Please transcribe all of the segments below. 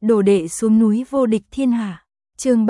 Đồ đệ xuống núi vô địch thiên hạ. Chương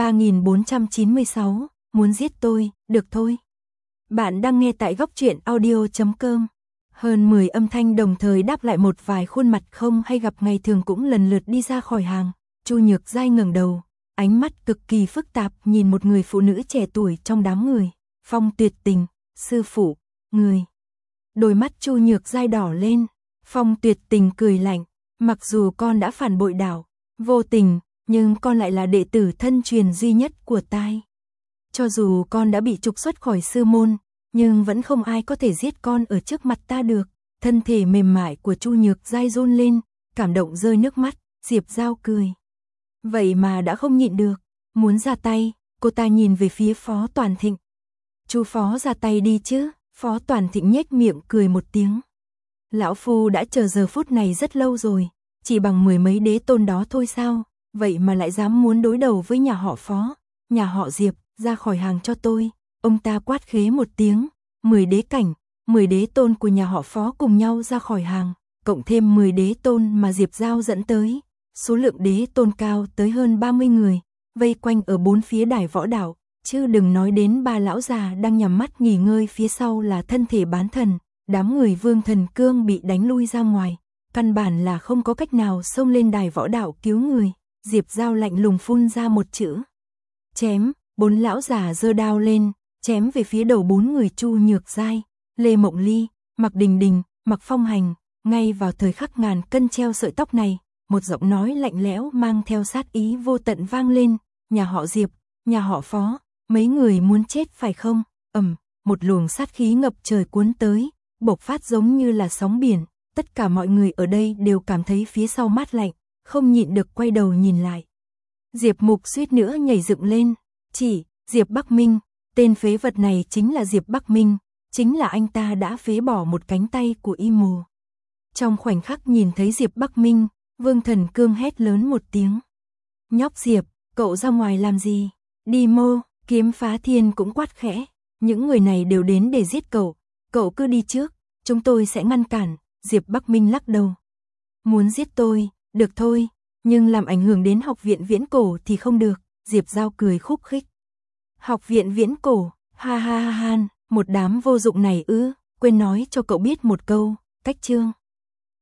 3496, muốn giết tôi, được thôi. Bạn đang nghe tại góc truyện audio.com. Hơn 10 âm thanh đồng thời đáp lại, một vài khuôn mặt không hay gặp ngày thường cũng lần lượt đi ra khỏi hàng. Chu Nhược Giai ngẩng đầu, ánh mắt cực kỳ phức tạp nhìn một người phụ nữ trẻ tuổi trong đám người. Phong Tuyệt Tình, sư phụ, người. Đôi mắt Chu Nhược Giai đỏ lên. Phong Tuyệt Tình cười lạnh, mặc dù con đã phản bội đạo vô tình, nhưng con lại là đệ tử thân truyền duy nhất của tai. Cho dù con đã bị trục xuất khỏi sư môn, nhưng vẫn không ai có thể giết con ở trước mặt ta được. Thân thể mềm mại của Chu Nhược Giai run lên, cảm động rơi nước mắt. Diệp Giao cười, vậy mà đã không nhịn được, muốn ra tay. Cô ta nhìn về phía Phó Toàn Thịnh. Chu phó ra tay đi chứ. Phó Toàn Thịnh nhếch miệng cười một tiếng. Lão phu đã chờ giờ phút này rất lâu rồi, chỉ bằng 10 mấy đế tôn đó thôi sao, vậy mà lại dám muốn đối đầu với nhà họ Phó, nhà họ Diệp, ra khỏi hàng cho tôi. Ông ta quát khế một tiếng, 10 đế cảnh, 10 đế tôn của nhà họ Phó cùng nhau ra khỏi hàng, cộng thêm 10 đế tôn mà Diệp Giao dẫn tới, số lượng đế tôn cao tới hơn 30 người, vây quanh ở bốn phía đài võ đảo, chứ đừng nói đến ba lão già đang nhắm mắt nghỉ ngơi phía sau là thân thể bán thần. Đám người Vương Thần Cương bị đánh lui ra ngoài, căn bản là không có cách nào xông lên đài võ đạo cứu người. Diệp Giao lạnh lùng phun ra một chữ: chém. Bốn lão già giơ đao lên, chém về phía đầu bốn người Chu Nhược Giai, Lê Mộng Ly, Mạc Đình Đình, Mạc Phong Hành. Ngay vào thời khắc ngàn cân treo sợi tóc này, một giọng nói lạnh lẽo mang theo sát ý vô tận vang lên: nhà họ Diệp, nhà họ Phó, mấy người muốn chết phải không? Một luồng sát khí ngập trời cuốn tới, bộc phát giống như là sóng biển. Tất cả mọi người ở đây đều cảm thấy phía sau mát lạnh, không nhịn được quay đầu nhìn lại. Diệp Mục suýt nữa nhảy dựng lên, chỉ, Diệp Bắc Minh, tên phế vật này chính là Diệp Bắc Minh, chính là anh ta đã phế bỏ một cánh tay của Y Mù. Trong khoảnh khắc nhìn thấy Diệp Bắc Minh, Vương Thần Cương hét lớn một tiếng: nhóc Diệp, cậu ra ngoài làm gì? Đi mô. Kiếm Phá Thiên cũng quát khẽ: những người này đều đến để giết cậu, cậu cứ đi trước, chúng tôi sẽ ngăn cản. Diệp Bắc Minh lắc đầu: muốn giết tôi, được thôi, nhưng làm ảnh hưởng đến học viện Viễn Cổ thì không được. Diệp Giao cười khúc khích: học viện Viễn Cổ, ha ha ha han, một đám vô dụng này ư? Quên nói cho cậu biết một câu, cách chương.